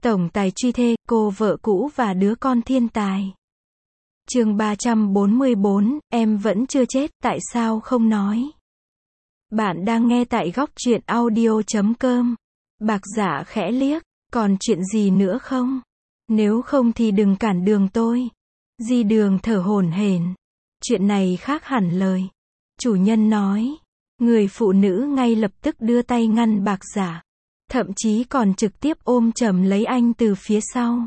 Tổng tài truy thê, cô vợ cũ và đứa con thiên tài. Chương 344, em vẫn chưa chết, tại sao không nói? Bạn đang nghe tại góc truyện audio.com. Bạc Dạ khẽ liếc, còn chuyện gì nữa không? Nếu không thì đừng cản đường tôi. Di Đường thở hổn hển. Chuyện này khác hẳn lời. Chủ nhân nói. Người phụ nữ ngay lập tức đưa tay ngăn Bạc Dạ. Thậm chí còn trực tiếp ôm chầm lấy anh từ phía sau.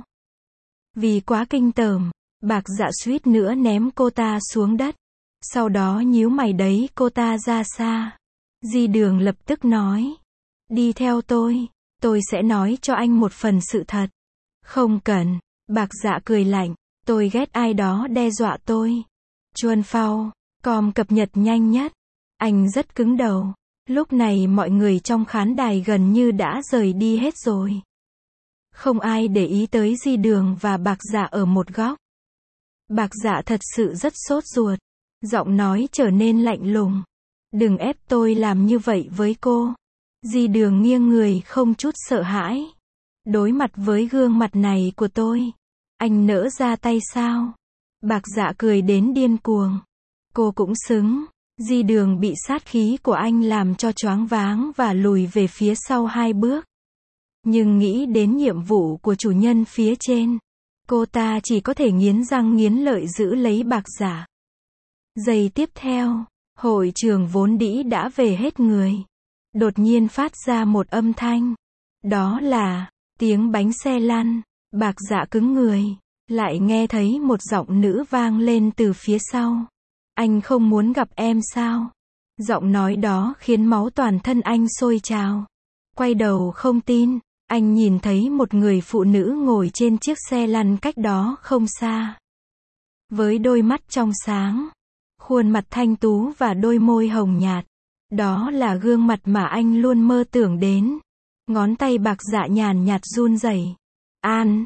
Vì quá kinh tởm, Bạc Dạ suýt nữa ném cô ta xuống đất. Sau đó nhíu mày đẩy cô ta ra xa. Di Đường lập tức nói. Đi theo tôi sẽ nói cho anh một phần sự thật. Không cần, Bạc Dạ cười lạnh, tôi ghét ai đó đe dọa tôi. Chuan Phao, com cập nhật nhanh nhất. Anh rất cứng đầu. Lúc này mọi người trong khán đài gần như đã rời đi hết rồi. Không ai để ý tới Di Đường và Bạc Dạ ở một góc. Bạc Dạ thật sự rất sốt ruột. Giọng nói trở nên lạnh lùng. Đừng ép tôi làm như vậy với cô. Di Đường nghiêng người không chút sợ hãi. Đối mặt với gương mặt này của tôi, anh nỡ ra tay sao? Bạc Dạ cười đến điên cuồng. Cô cũng xứng. Di Đường bị sát khí của anh làm cho choáng váng và lùi về phía sau 2 bước. Nhưng nghĩ đến nhiệm vụ của chủ nhân phía trên, cô ta chỉ có thể nghiến răng nghiến lợi giữ lấy Bạc Dạ. Giây tiếp theo, hội trường vốn đĩ đã về hết người. Đột nhiên phát ra một âm thanh. Đó là tiếng bánh xe lăn. Bạc Dạ cứng người. Lại nghe thấy một giọng nữ vang lên từ phía sau. Anh không muốn gặp em sao? Giọng nói đó khiến máu toàn thân anh sôi trào. Quay đầu không tin, anh nhìn thấy một người phụ nữ ngồi trên chiếc xe lăn cách đó không xa. Với đôi mắt trong sáng, khuôn mặt thanh tú và đôi môi hồng nhạt. Đó là gương mặt mà anh luôn mơ tưởng đến. Ngón tay Bạc Dạ nhàn nhạt run rẩy. An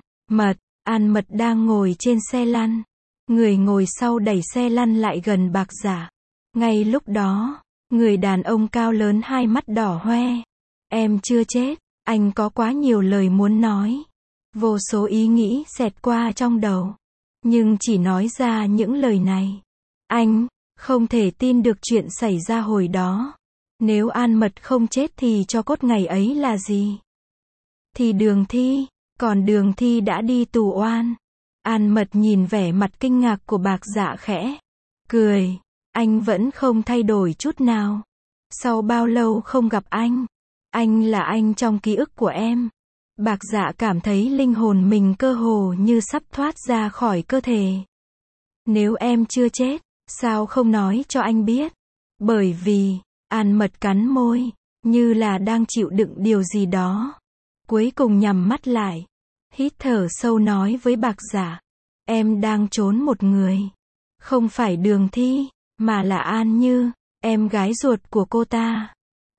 Mật đang ngồi trên xe lăn. Người ngồi sau đẩy xe lăn lại gần Bạc Dạ. Ngay lúc đó, người đàn ông cao lớn hai mắt đỏ hoe. Em chưa chết, anh có quá nhiều lời muốn nói. Vô số ý nghĩ xẹt qua trong đầu. Nhưng chỉ nói ra những lời này. Anh không thể tin được chuyện xảy ra hồi đó. Nếu An Mật không chết thì cho cốt ngày ấy là gì? Thì Đường Thi, còn Đường Thi đã đi tù oan. An Mật nhìn vẻ mặt kinh ngạc của Bạc Dạ khẽ cười. Anh vẫn không thay đổi chút nào. Sau bao lâu không gặp anh là anh trong ký ức của em. Bạc Dạ cảm thấy linh hồn mình cơ hồ như sắp thoát ra khỏi cơ thể. Nếu em chưa chết, sao không nói cho anh biết? Bởi vì, An Mật cắn môi, như là đang chịu đựng điều gì đó. Cuối cùng nhắm mắt lại. Hít thở sâu nói với Bạc Dạ. Em đang trốn một người. Không phải Đường Thi, mà là An Như, em gái ruột của cô ta.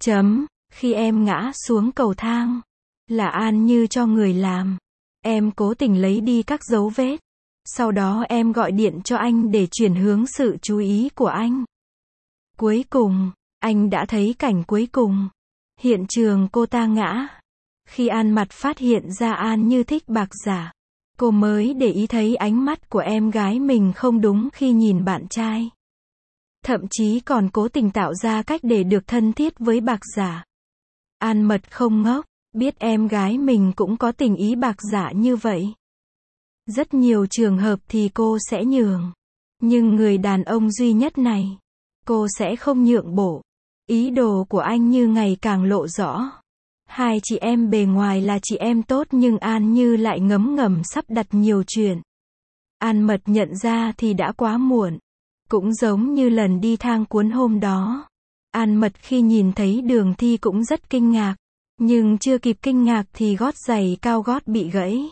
Khi em ngã xuống cầu thang, là An Như cho người làm. Em cố tình lấy đi các dấu vết. Sau đó em gọi điện cho anh để chuyển hướng sự chú ý của anh. Cuối cùng, anh đã thấy cảnh cuối cùng. Hiện trường cô ta ngã. Khi An Mật phát hiện ra An Như thích Bạc Dạ, cô mới để ý thấy ánh mắt của em gái mình không đúng khi nhìn bạn trai. Thậm chí còn cố tình tạo ra cách để được thân thiết với Bạc Dạ. An Mật không ngốc, biết em gái mình cũng có tình ý Bạc Dạ như vậy. Rất nhiều trường hợp thì cô sẽ nhường. Nhưng người đàn ông duy nhất này, cô sẽ không nhượng bộ. Ý đồ của anh như ngày càng lộ rõ. Hai chị em bề ngoài là chị em tốt nhưng An Như lại ngấm ngầm sắp đặt nhiều chuyện. An Mật nhận ra thì đã quá muộn. Cũng giống như lần đi thang cuốn hôm đó. An Mật khi nhìn thấy Đường Thi cũng rất kinh ngạc. Nhưng chưa kịp kinh ngạc thì gót giày cao gót bị gãy.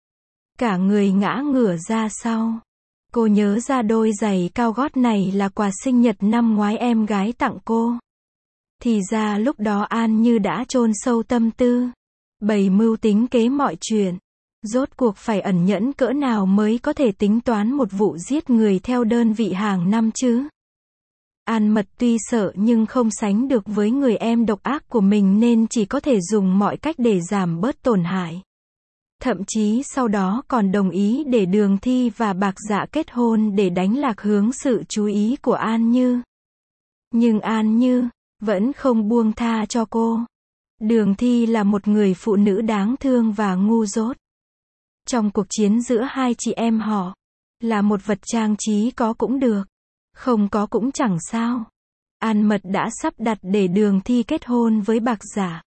Cả người ngã ngửa ra sau. Cô nhớ ra đôi giày cao gót này là quà sinh nhật năm ngoái em gái tặng cô. Thì ra lúc đó An Như đã chôn sâu tâm tư, bày mưu tính kế mọi chuyện. Rốt cuộc phải ẩn nhẫn cỡ nào mới có thể tính toán một vụ giết người theo đơn vị hàng năm chứ? An Mật tuy sợ nhưng không sánh được với người em độc ác của mình nên chỉ có thể dùng mọi cách để giảm bớt tổn hại. Thậm chí sau đó còn đồng ý để Đường Thi và Bạc Dạ kết hôn để đánh lạc hướng sự chú ý của An Như. Nhưng An Như vẫn không buông tha cho cô. Đường Thi là một người phụ nữ đáng thương và ngu dốt. Trong cuộc chiến giữa hai chị em họ, là một vật trang trí có cũng được, không có cũng chẳng sao. An Mật đã sắp đặt để Đường Thi kết hôn với Bạc Dạ.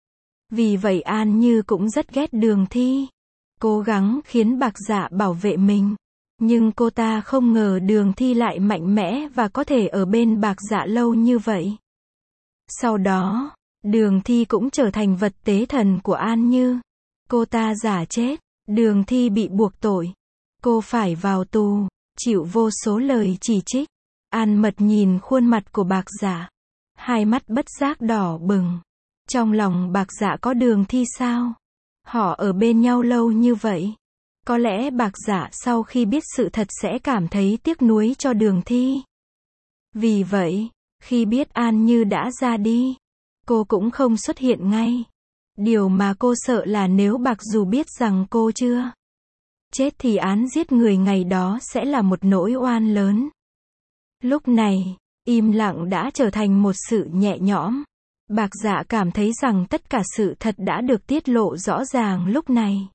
Vì vậy An Như cũng rất ghét Đường Thi. Cố gắng khiến Bạc Dạ bảo vệ mình. Nhưng cô ta không ngờ Đường Thi lại mạnh mẽ và có thể ở bên Bạc Dạ lâu như vậy. Sau đó, Đường Thi cũng trở thành vật tế thần của An Như. Cô ta giả chết, Đường Thi bị buộc tội. Cô phải vào tù, chịu vô số lời chỉ trích. An Mật nhìn khuôn mặt của Bạc Dạ, hai mắt bất giác đỏ bừng. Trong lòng Bạc Dạ có Đường Thi sao? Họ ở bên nhau lâu như vậy. Có lẽ Bạc Dạ sau khi biết sự thật sẽ cảm thấy tiếc nuối cho Đường Thi. Vì vậy, khi biết An Như đã ra đi, cô cũng không xuất hiện ngay. Điều mà cô sợ là nếu Bạc Dù biết rằng cô chưa chết thì án giết người ngày đó sẽ là một nỗi oan lớn. Lúc này, im lặng đã trở thành một sự nhẹ nhõm. Bạc Dạ cảm thấy rằng tất cả sự thật đã được tiết lộ rõ ràng lúc này.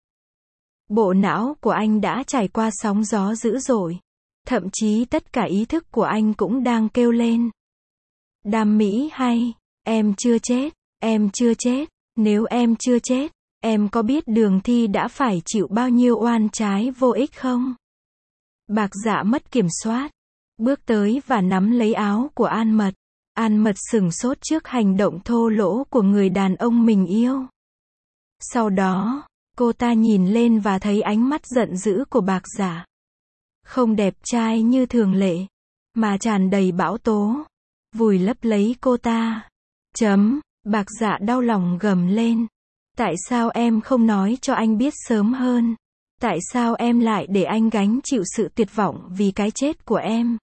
Bộ não của anh đã trải qua sóng gió dữ dội. Thậm chí tất cả ý thức của anh cũng đang kêu lên. Đam mỹ hay, em chưa chết, em chưa chết. Nếu em chưa chết, em có biết Đường Thi đã phải chịu bao nhiêu oan trái vô ích không? Bạc Dạ mất kiểm soát, bước tới và nắm lấy áo của An Mật. An Mật sửng sốt trước hành động thô lỗ của người đàn ông mình yêu. Sau đó, cô ta nhìn lên và thấy ánh mắt giận dữ của Bạc Dạ. Không đẹp trai như thường lệ, mà tràn đầy bão tố, vùi lấp lấy cô ta. Bạc Dạ đau lòng gầm lên. Tại sao em không nói cho anh biết sớm hơn? Tại sao em lại để anh gánh chịu sự tuyệt vọng vì cái chết của em?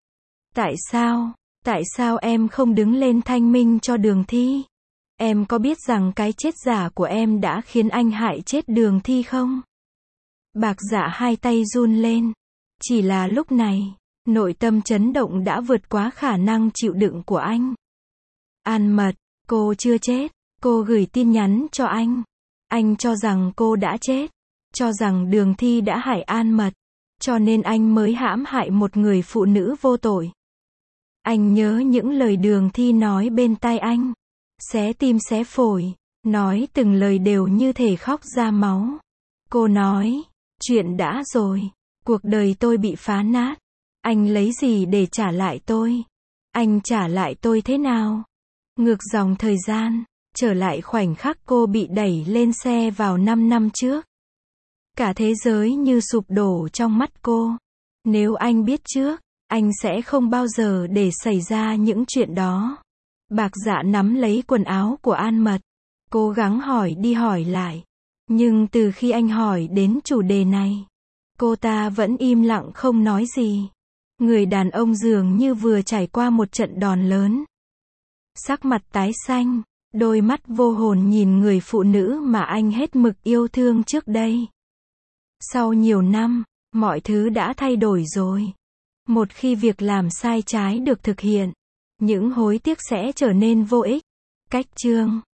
Tại sao em không đứng lên thanh minh cho Đường Thi? Em có biết rằng cái chết giả của em đã khiến anh hại chết Đường Thi không? Bạc Dạ hai tay run lên. Chỉ là lúc này, nội tâm chấn động đã vượt quá khả năng chịu đựng của anh. An Mật, cô chưa chết. Cô gửi tin nhắn cho anh. Anh cho rằng cô đã chết. Cho rằng Đường Thi đã hại An Mật. Cho nên anh mới hãm hại một người phụ nữ vô tội. Anh nhớ những lời Đường Thi nói bên tai anh. Xé tim xé phổi. Nói từng lời đều như thể khóc ra máu. Cô nói, chuyện đã rồi. Cuộc đời tôi bị phá nát. Anh lấy gì để trả lại tôi? Anh trả lại tôi thế nào? Ngược dòng thời gian, trở lại khoảnh khắc cô bị đẩy lên xe vào 5 năm trước. Cả thế giới như sụp đổ trong mắt cô. Nếu anh biết trước, anh sẽ không bao giờ để xảy ra những chuyện đó. Bạc Dạ nắm lấy quần áo của An Mật, cố gắng hỏi đi hỏi lại. Nhưng từ khi anh hỏi đến chủ đề này, cô ta vẫn im lặng không nói gì. Người đàn ông dường như vừa trải qua một trận đòn lớn. Sắc mặt tái xanh, đôi mắt vô hồn nhìn người phụ nữ mà anh hết mực yêu thương trước đây. Sau nhiều năm, mọi thứ đã thay đổi rồi. Một khi việc làm sai trái được thực hiện, những hối tiếc sẽ trở nên vô ích. Cách chương